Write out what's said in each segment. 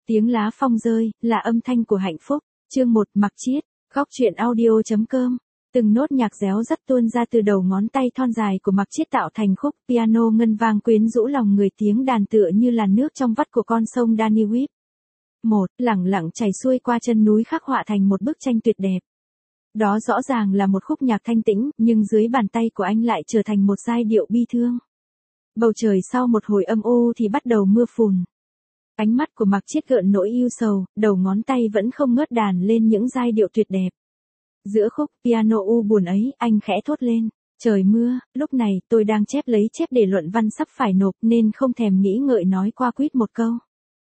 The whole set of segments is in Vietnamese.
Tiếng lá phong rơi, là âm thanh của hạnh phúc. Chương 1, Mặc Chiết, góc truyện audio.com. Từng nốt nhạc réo rắt tuôn ra từ đầu ngón tay thon dài của Mặc Chiết tạo thành khúc piano ngân vang quyến rũ lòng người, tiếng đàn tựa như làn nước trong vắt của con sông Danube. Lẳng lặng chảy xuôi qua chân núi khắc họa thành một bức tranh tuyệt đẹp. Đó rõ ràng là một khúc nhạc thanh tĩnh, nhưng dưới bàn tay của anh lại trở thành một giai điệu bi thương. Bầu trời sau một hồi âm u thì bắt đầu mưa phùn. Ánh mắt của Mặc Chiết gợn nỗi ưu sầu, đầu ngón tay vẫn không ngớt đàn lên những giai điệu tuyệt đẹp. Giữa khúc piano u buồn ấy, anh khẽ thốt lên, trời mưa, lúc này tôi đang lấy chép để luận văn sắp phải nộp nên không thèm nghĩ ngợi nói qua quýt một câu.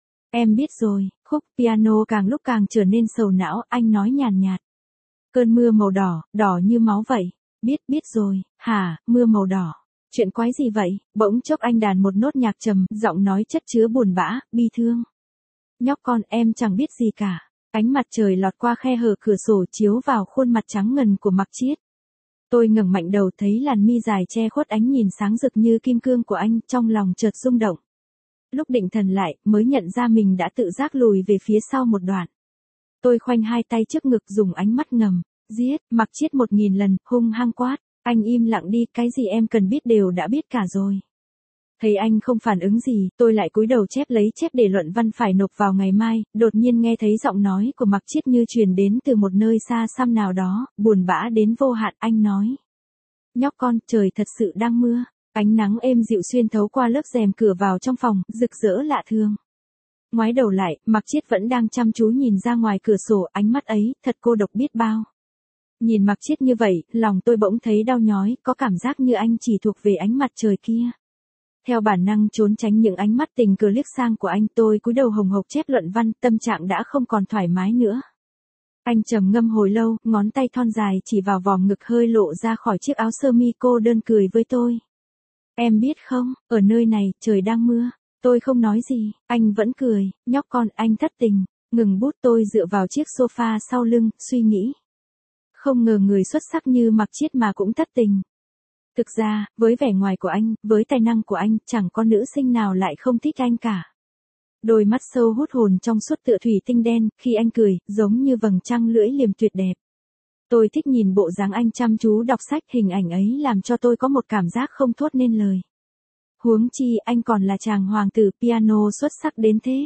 Em biết rồi, khúc piano càng lúc càng trở nên sầu não, anh nói nhàn nhạt. Cơn mưa màu đỏ, đỏ như máu vậy. Biết rồi, hả, mưa màu đỏ. Chuyện quái gì vậy? Bỗng chốc anh đàn một nốt nhạc trầm, giọng nói chất chứa buồn bã, bi thương. Nhóc con, em chẳng biết gì cả. Ánh mặt trời lọt qua khe hở cửa sổ chiếu vào khuôn mặt trắng ngần của Mặc Chiết. Tôi ngẩng mạnh đầu thấy làn mi dài che khuất ánh nhìn sáng rực như kim cương của anh, trong lòng chợt rung động. Lúc định thần lại, mới nhận ra mình đã tự giác lùi về phía sau một đoạn. Tôi khoanh hai tay trước ngực dùng ánh mắt ngầm, giết, Mặc Chiết 1000 lần, hung hăng quát. Anh im lặng đi, cái gì em cần biết đều đã biết cả rồi. Thấy anh không phản ứng gì, tôi lại cúi đầu lấy chép để luận văn phải nộp vào ngày mai, đột nhiên nghe thấy giọng nói của Mặc Chiết như truyền đến từ một nơi xa xăm nào đó, buồn bã đến vô hạn. Anh nói. Nhóc con, trời thật sự đang mưa, ánh nắng êm dịu xuyên thấu qua lớp rèm cửa vào trong phòng, rực rỡ lạ thường. Ngoái đầu lại, Mặc Chiết vẫn đang chăm chú nhìn ra ngoài cửa sổ, ánh mắt ấy, thật cô độc biết bao. Nhìn Mặc Chiết như vậy, lòng tôi bỗng thấy đau nhói, có cảm giác như anh chỉ thuộc về ánh mặt trời kia. Theo bản năng trốn tránh những ánh mắt tình cờ liếc sang của anh, tôi cúi đầu hồng hộc chép luận văn, tâm trạng đã không còn thoải mái nữa. Anh trầm ngâm hồi lâu, ngón tay thon dài chỉ vào vòm ngực hơi lộ ra khỏi chiếc áo sơ mi, cô đơn cười với tôi. Em biết không, ở nơi này, trời đang mưa. Tôi không nói gì, anh vẫn cười, nhóc con, anh thất tình. Ngừng bút, tôi dựa vào chiếc sofa sau lưng, suy nghĩ. Không ngờ người xuất sắc như Mặc Chiết mà cũng thất tình. Thực ra, với vẻ ngoài của anh, với tài năng của anh, chẳng có nữ sinh nào lại không thích anh cả. Đôi mắt sâu hút hồn trong suốt tựa thủy tinh đen, khi anh cười, giống như vầng trăng lưỡi liềm tuyệt đẹp. Tôi thích nhìn bộ dáng anh chăm chú đọc sách, hình ảnh ấy làm cho tôi có một cảm giác không thốt nên lời. Huống chi anh còn là chàng hoàng tử piano xuất sắc đến thế.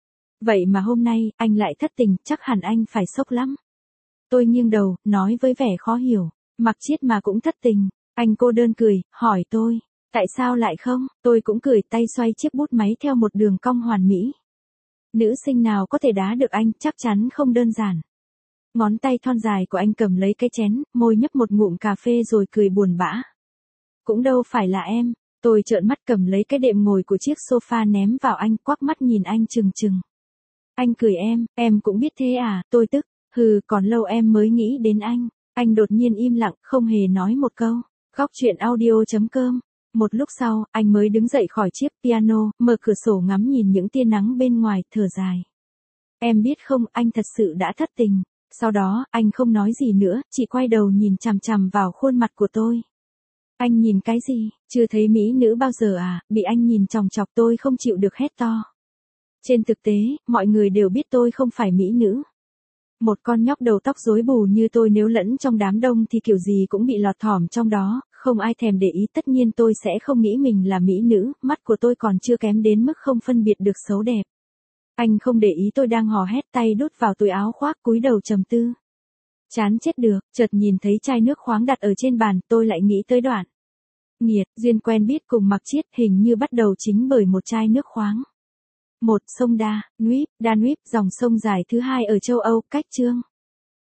Vậy mà hôm nay, anh lại thất tình, chắc hẳn anh phải sốc lắm. Tôi nghiêng đầu, nói với vẻ khó hiểu, Mặc Chiết mà cũng thất tình. Anh cô đơn cười, hỏi tôi, tại sao lại không? Tôi cũng cười, tay xoay chiếc bút máy theo một đường cong hoàn mỹ. Nữ sinh nào có thể đá được anh, chắc chắn không đơn giản. Ngón tay thon dài của anh cầm lấy cái chén, môi nhấp một ngụm cà phê rồi cười buồn bã. Cũng đâu phải là em. Tôi trợn mắt cầm lấy cái đệm ngồi của chiếc sofa ném vào anh, quắc mắt nhìn anh trừng trừng. Anh cười, em cũng biết thế à? Tôi tức. Hừ, còn lâu em mới nghĩ đến anh. Anh đột nhiên im lặng, không hề nói một câu. Góc truyện audio.com. Một lúc sau, anh mới đứng dậy khỏi chiếc piano, mở cửa sổ ngắm nhìn những tia nắng bên ngoài, thở dài. Em biết không, anh thật sự đã thất tình. Sau đó, anh không nói gì nữa, chỉ quay đầu nhìn chằm chằm vào khuôn mặt của tôi. Anh nhìn cái gì? Chưa thấy mỹ nữ bao giờ à? Bị anh nhìn chòng chọc tôi không chịu được hét to. Trên thực tế, mọi người đều biết tôi không phải mỹ nữ. Một con nhóc đầu tóc rối bù như tôi nếu lẫn trong đám đông thì kiểu gì cũng bị lọt thỏm trong đó, không ai thèm để ý. Tất nhiên tôi sẽ không nghĩ mình là mỹ nữ, mắt của tôi còn chưa kém đến mức không phân biệt được xấu đẹp. Anh không để ý tôi đang hò hét, tay đút vào túi áo khoác, cúi đầu trầm tư. Chán chết được, chợt nhìn thấy chai nước khoáng đặt ở trên bàn, tôi lại nghĩ tới đoạn. Nghiệt, duyên quen biết cùng Mặc Chiết hình như bắt đầu chính bởi một chai nước khoáng. Sông Danube, dòng sông dài thứ hai ở châu Âu, cách chương